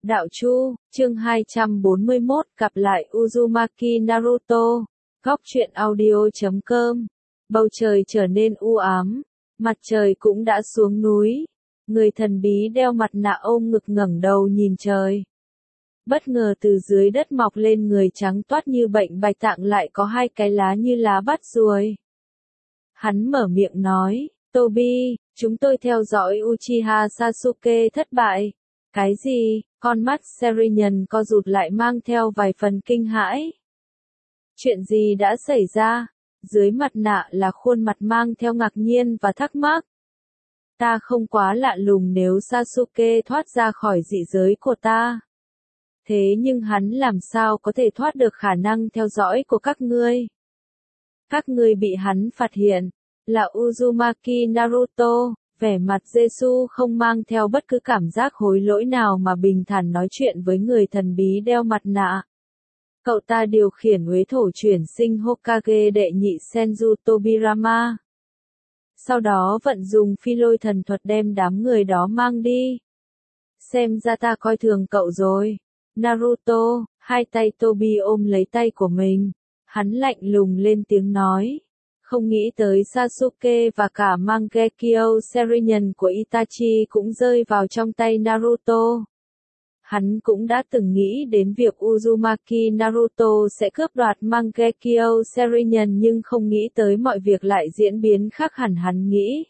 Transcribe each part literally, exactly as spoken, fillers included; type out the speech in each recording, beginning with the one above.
Đạo Chu, chương hai trăm bốn mươi mốt, gặp lại Uzumaki Naruto. Góc truyện audio chấm com. Bầu trời trở nên u ám, mặt trời cũng đã xuống núi. Người thần bí đeo mặt nạ ôm ngực ngẩng đầu nhìn trời. Bất ngờ từ dưới đất mọc lên người trắng toát như bệnh bạch tạng lại có hai cái lá như lá bát ruồi. Hắn mở miệng nói, Tobi, chúng tôi theo dõi Uchiha Sasuke thất bại. Cái gì? Con mắt Serinhân co rụt lại mang theo vài phần kinh hãi. Chuyện gì đã xảy ra? Dưới mặt nạ là khuôn mặt mang theo ngạc nhiên và thắc mắc. Ta không quá lạ lùng nếu Sasuke thoát ra khỏi dị giới của ta. Thế nhưng hắn làm sao có thể thoát được khả năng theo dõi của các ngươi? Các ngươi bị hắn phát hiện, là Uzumaki Naruto. Vẻ mặt Jesu không mang theo bất cứ cảm giác hối lỗi nào mà bình thản nói chuyện với người thần bí đeo mặt nạ. Cậu ta điều khiển uế thổ chuyển sinh Hokage đệ nhị Senju Tobirama. Sau đó vận dùng phi lôi thần thuật đem đám người đó mang đi. Xem ra ta coi thường cậu rồi. Naruto, hai tay Tobi ôm lấy tay của mình. Hắn lạnh lùng lên tiếng nói. Không nghĩ tới Sasuke và cả Mangekyo Serinhân của Itachi cũng rơi vào trong tay Naruto. Hắn cũng đã từng nghĩ đến việc Uzumaki Naruto sẽ cướp đoạt Mangekyo Serinhân nhưng không nghĩ tới mọi việc lại diễn biến khác hẳn hắn nghĩ.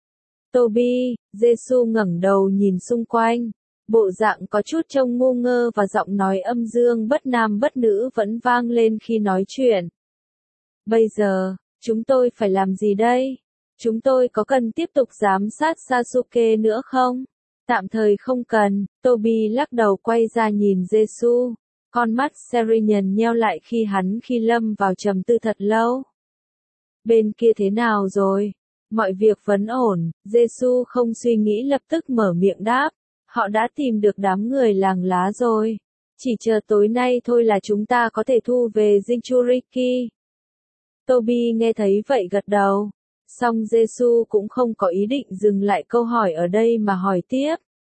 Tobi, Jesu ngẩng đầu nhìn xung quanh. Bộ dạng có chút trông ngu ngơ và giọng nói âm dương bất nam bất nữ vẫn vang lên khi nói chuyện. Bây giờ, chúng tôi phải làm gì đây? Chúng tôi có cần tiếp tục giám sát Sasuke nữa không? Tạm thời không cần, Tobi lắc đầu quay ra nhìn Jesu. Con mắt Serinhân nheo lại khi hắn khi lâm vào trầm tư thật lâu. Bên kia thế nào rồi? Mọi việc vẫn ổn, Jesu không suy nghĩ lập tức mở miệng đáp. Họ đã tìm được đám người làng lá rồi. Chỉ chờ tối nay thôi là chúng ta có thể thu về Jinchuriki. Tobi nghe thấy vậy gật đầu. Song Jesu cũng không có ý định dừng lại câu hỏi ở đây mà hỏi tiếp.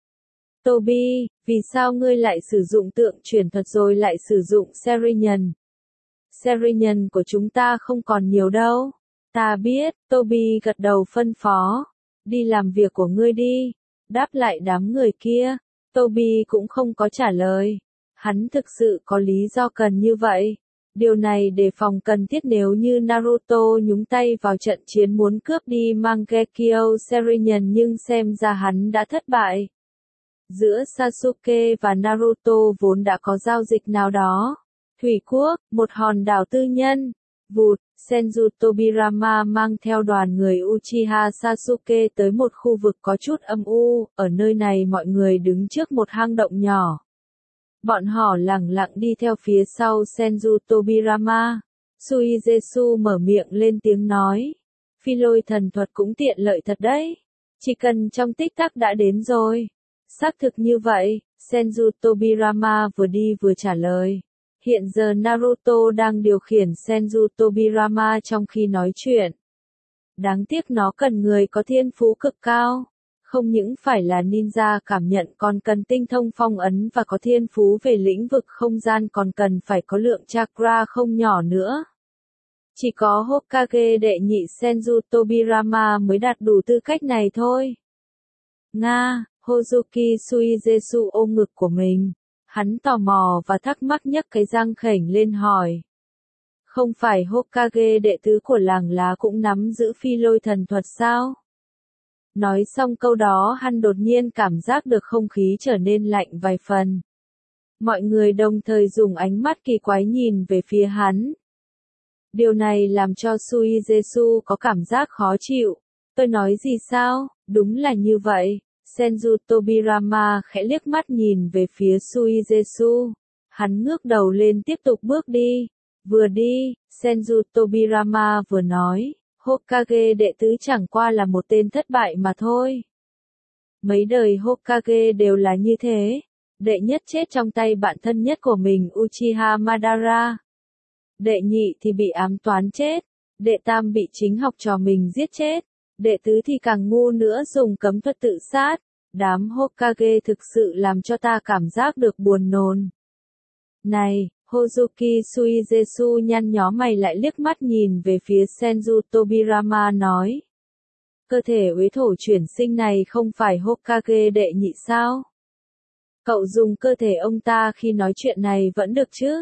Tobi, vì sao ngươi lại sử dụng tượng truyền thuật rồi lại sử dụng Serinhân? Serinhân của chúng ta không còn nhiều đâu. Ta biết, Tobi gật đầu phân phó. Đi làm việc của ngươi đi. Đáp lại đám người kia. Tobi cũng không có trả lời. Hắn thực sự có lý do cần như vậy. Điều này đề phòng cần thiết nếu như Naruto nhúng tay vào trận chiến muốn cướp đi Mangekyo Serinhân nhưng xem ra hắn đã thất bại. Giữa Sasuke và Naruto vốn đã có giao dịch nào đó. Thủy Quốc, một hòn đảo tư nhân. Vụt, Senju Tobirama mang theo đoàn người Uchiha Sasuke tới một khu vực có chút âm u, ở nơi này mọi người đứng trước một hang động nhỏ. Bọn họ lẳng lặng đi theo phía sau Senju Tobirama. Suizetsu mở miệng lên tiếng nói. Phi lôi thần thuật cũng tiện lợi thật đấy. Chỉ cần trong tích tắc đã đến rồi. Xác thực như vậy, Senju Tobirama vừa đi vừa trả lời. Hiện giờ Naruto đang điều khiển Senju Tobirama trong khi nói chuyện. Đáng tiếc nó cần người có thiên phú cực cao. Không những phải là ninja cảm nhận còn cần tinh thông phong ấn và có thiên phú về lĩnh vực không gian còn cần phải có lượng chakra không nhỏ nữa. Chỉ có Hokage đệ nhị Senju Tobirama mới đạt đủ tư cách này thôi. Nga, Hozuki Suizetsu ôm ngực của mình. Hắn tò mò và thắc mắc nhấc cái răng khểnh lên hỏi. Không phải Hokage đệ tứ của làng lá cũng nắm giữ phi lôi thần thuật sao? Nói xong câu đó hắn đột nhiên cảm giác được không khí trở nên lạnh vài phần. Mọi người đồng thời dùng ánh mắt kỳ quái nhìn về phía hắn. Điều này làm cho Suizetsu có cảm giác khó chịu. Tôi nói gì sao? Đúng là như vậy. Senju Tobirama khẽ liếc mắt nhìn về phía Suizetsu. Hắn ngước đầu lên tiếp tục bước đi. Vừa đi, Senju Tobirama vừa nói. Hokage đệ tứ chẳng qua là một tên thất bại mà thôi. Mấy đời Hokage đều là như thế. Đệ nhất chết trong tay bạn thân nhất của mình Uchiha Madara. Đệ nhị thì bị ám toán chết. Đệ tam bị chính học trò mình giết chết. Đệ tứ thì càng ngu nữa dùng cấm thuật tự sát. Đám Hokage thực sự làm cho ta cảm giác được buồn nôn. Này, Hozuki Suigetsu nhăn nhó mày lại liếc mắt nhìn về phía Senju Tobirama nói. Cơ thể uế thổ chuyển sinh này không phải Hokage đệ nhị sao? Cậu dùng cơ thể ông ta khi nói chuyện này vẫn được chứ?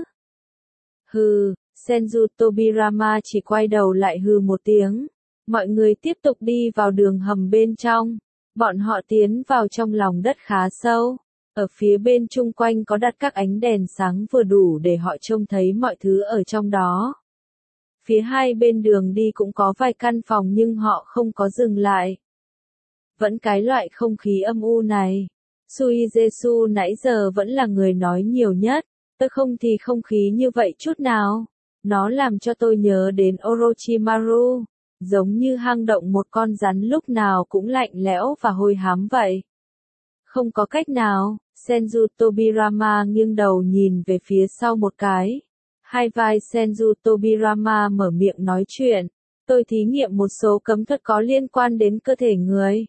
Hừ, Senju Tobirama chỉ quay đầu lại hừ một tiếng. Mọi người tiếp tục đi vào đường hầm bên trong. Bọn họ tiến vào trong lòng đất khá sâu. Ở phía bên chung quanh có đặt các ánh đèn sáng vừa đủ để họ trông thấy mọi thứ ở trong đó. Phía hai bên đường đi cũng có vài căn phòng nhưng họ không có dừng lại. Vẫn cái loại không khí âm u này. Suigetsu nãy giờ vẫn là người nói nhiều nhất. Tôi không thì không khí như vậy chút nào. Nó làm cho tôi nhớ đến Orochimaru. Giống như hang động một con rắn lúc nào cũng lạnh lẽo và hôi hám vậy. Không có cách nào, Senju Tobirama nghiêng đầu nhìn về phía sau một cái. Hai vai Senju Tobirama mở miệng nói chuyện. Tôi thí nghiệm một số cấm thuật có liên quan đến cơ thể người.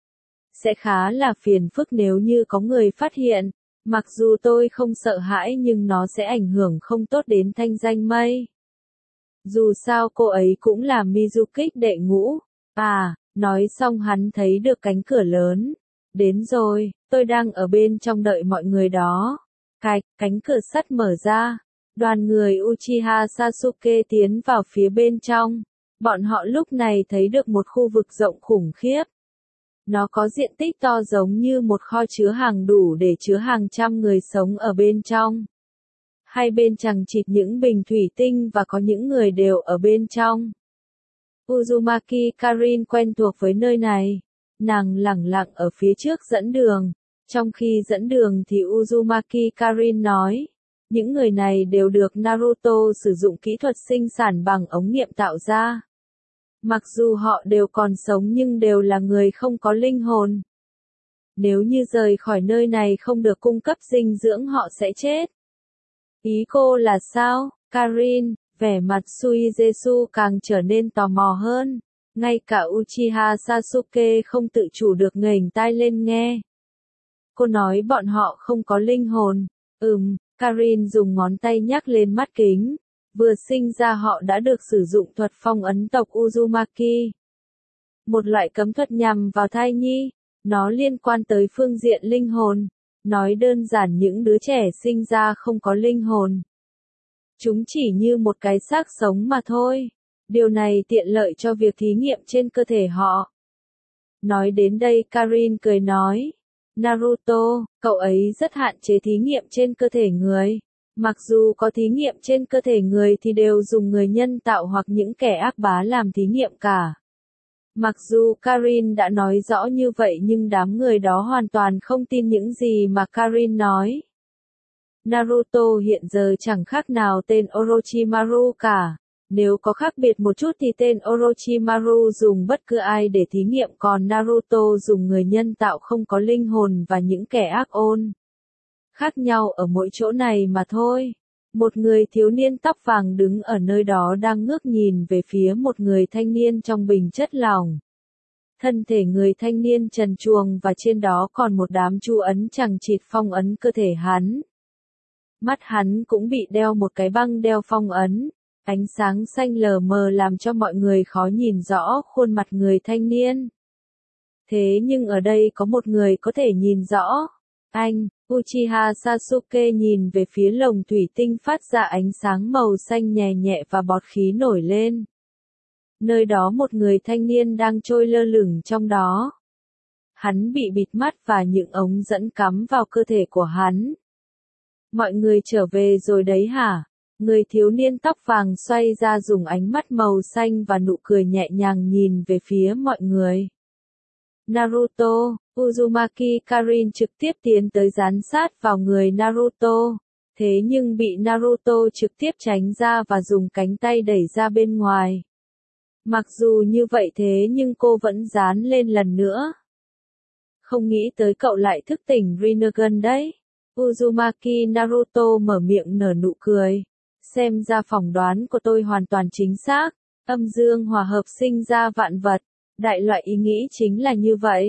Sẽ khá là phiền phức nếu như có người phát hiện. Mặc dù tôi không sợ hãi nhưng nó sẽ ảnh hưởng không tốt đến thanh danh Mây. Dù sao cô ấy cũng là Mizukích đệ ngũ. À, nói xong hắn thấy được cánh cửa lớn. Đến rồi, tôi đang ở bên trong đợi mọi người đó. Cạch, cánh cửa sắt mở ra. Đoàn người Uchiha Sasuke tiến vào phía bên trong. Bọn họ lúc này thấy được một khu vực rộng khủng khiếp. Nó có diện tích to giống như một kho chứa hàng đủ để chứa hàng trăm người sống ở bên trong. Hai bên chằng chịt những bình thủy tinh và có những người đều ở bên trong. Uzumaki Karin quen thuộc với nơi này. Nàng lẳng lặng ở phía trước dẫn đường. Trong khi dẫn đường thì Uzumaki Karin nói. Những người này đều được Naruto sử dụng kỹ thuật sinh sản bằng ống nghiệm tạo ra. Mặc dù họ đều còn sống nhưng đều là người không có linh hồn. Nếu như rời khỏi nơi này không được cung cấp dinh dưỡng họ sẽ chết. Ý cô là sao, Karin? Vẻ mặt Suigetsu càng trở nên tò mò hơn. Ngay cả Uchiha Sasuke không tự chủ được ngẩng tai lên nghe. Cô nói bọn họ không có linh hồn. Ừm, Karin dùng ngón tay nhắc lên mắt kính. Vừa sinh ra họ đã được sử dụng thuật phong ấn tộc Uzumaki. Một loại cấm thuật nhằm vào thai nhi. Nó liên quan tới phương diện linh hồn. Nói đơn giản những đứa trẻ sinh ra không có linh hồn. Chúng chỉ như một cái xác sống mà thôi. Điều này tiện lợi cho việc thí nghiệm trên cơ thể họ. Nói đến đây Karin cười nói. Naruto, cậu ấy rất hạn chế thí nghiệm trên cơ thể người. Mặc dù có thí nghiệm trên cơ thể người thì đều dùng người nhân tạo hoặc những kẻ ác bá làm thí nghiệm cả. Mặc dù Karin đã nói rõ như vậy nhưng đám người đó hoàn toàn không tin những gì mà Karin nói. Naruto hiện giờ chẳng khác nào tên Orochimaru cả. Nếu có khác biệt một chút thì tên Orochimaru dùng bất cứ ai để thí nghiệm còn Naruto dùng người nhân tạo không có linh hồn và những kẻ ác ôn. Khác nhau ở mỗi chỗ này mà thôi. Một người thiếu niên tóc vàng đứng ở nơi đó đang ngước nhìn về phía một người thanh niên trong bình chất lỏng. Thân thể người thanh niên trần truồng và trên đó còn một đám chu ấn chằng chịt phong ấn cơ thể hắn. Mắt hắn cũng bị đeo một cái băng đeo phong ấn. Ánh sáng xanh lờ mờ làm cho mọi người khó nhìn rõ khuôn mặt người thanh niên. Thế nhưng ở đây có một người có thể nhìn rõ. Anh, Uchiha Sasuke nhìn về phía lồng thủy tinh phát ra ánh sáng màu xanh nhẹ nhẹ và bọt khí nổi lên. Nơi đó một người thanh niên đang trôi lơ lửng trong đó. Hắn bị bịt mắt và những ống dẫn cắm vào cơ thể của hắn. Mọi người trở về rồi đấy hả? Người thiếu niên tóc vàng xoay ra dùng ánh mắt màu xanh và nụ cười nhẹ nhàng nhìn về phía mọi người. Naruto, Uzumaki Karin trực tiếp tiến tới dán sát vào người Naruto. Thế nhưng bị Naruto trực tiếp tránh ra và dùng cánh tay đẩy ra bên ngoài. Mặc dù như vậy thế nhưng cô vẫn dán lên lần nữa. Không nghĩ tới cậu lại thức tỉnh Rinnegan đấy. Uzumaki Naruto mở miệng nở nụ cười. Xem ra phỏng đoán của tôi hoàn toàn chính xác. Âm dương hòa hợp sinh ra vạn vật. Đại loại ý nghĩ chính là như vậy.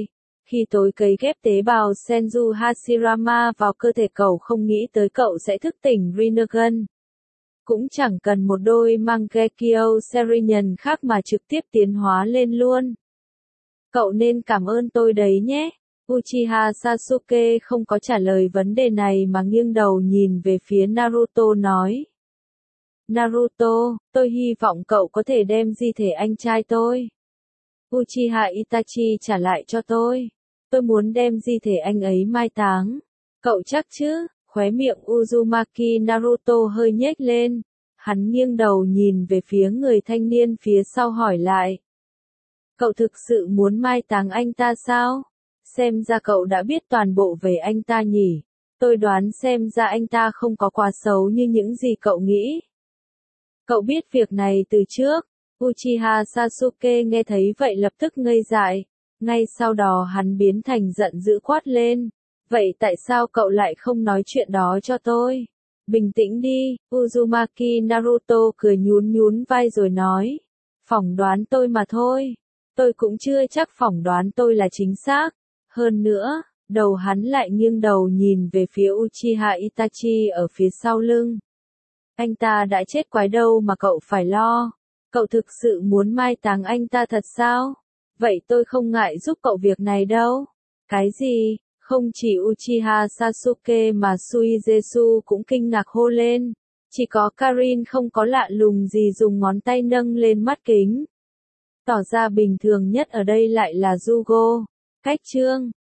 Khi tôi cấy ghép tế bào Senju Hashirama vào cơ thể cậu không nghĩ tới cậu sẽ thức tỉnh Rinnegan. Cũng chẳng cần một đôi Mangekyo Serenian khác mà trực tiếp tiến hóa lên luôn. Cậu nên cảm ơn tôi đấy nhé. Uchiha Sasuke không có trả lời vấn đề này mà nghiêng đầu nhìn về phía Naruto nói. Naruto, tôi hy vọng cậu có thể đem di thể anh trai tôi. Uchiha Itachi trả lại cho tôi. Tôi muốn đem di thể anh ấy mai táng. Cậu chắc chứ? Khóe miệng Uzumaki Naruto hơi nhếch lên. Hắn nghiêng đầu nhìn về phía người thanh niên phía sau hỏi lại. Cậu thực sự muốn mai táng anh ta sao? Xem ra cậu đã biết toàn bộ về anh ta nhỉ. Tôi đoán xem ra anh ta không có quá xấu như những gì cậu nghĩ. Cậu biết việc này từ trước. Uchiha Sasuke nghe thấy vậy lập tức ngây dại. Ngay sau đó hắn biến thành giận dữ quát lên. Vậy tại sao cậu lại không nói chuyện đó cho tôi? Bình tĩnh đi, Uzumaki Naruto cười nhún nhún vai rồi nói. Phỏng đoán tôi mà thôi. Tôi cũng chưa chắc phỏng đoán tôi là chính xác. Hơn nữa, đầu hắn lại nghiêng đầu nhìn về phía Uchiha Itachi ở phía sau lưng. Anh ta đã chết quái đâu mà cậu phải lo. Cậu thực sự muốn mai táng anh ta thật sao? Vậy tôi không ngại giúp cậu việc này đâu. Cái gì? Không chỉ Uchiha Sasuke mà Suigetsu cũng kinh ngạc hô lên. Chỉ có Karin không có lạ lùng gì dùng ngón tay nâng lên mắt kính. Tỏ ra bình thường nhất ở đây lại là Jugo. Cách chương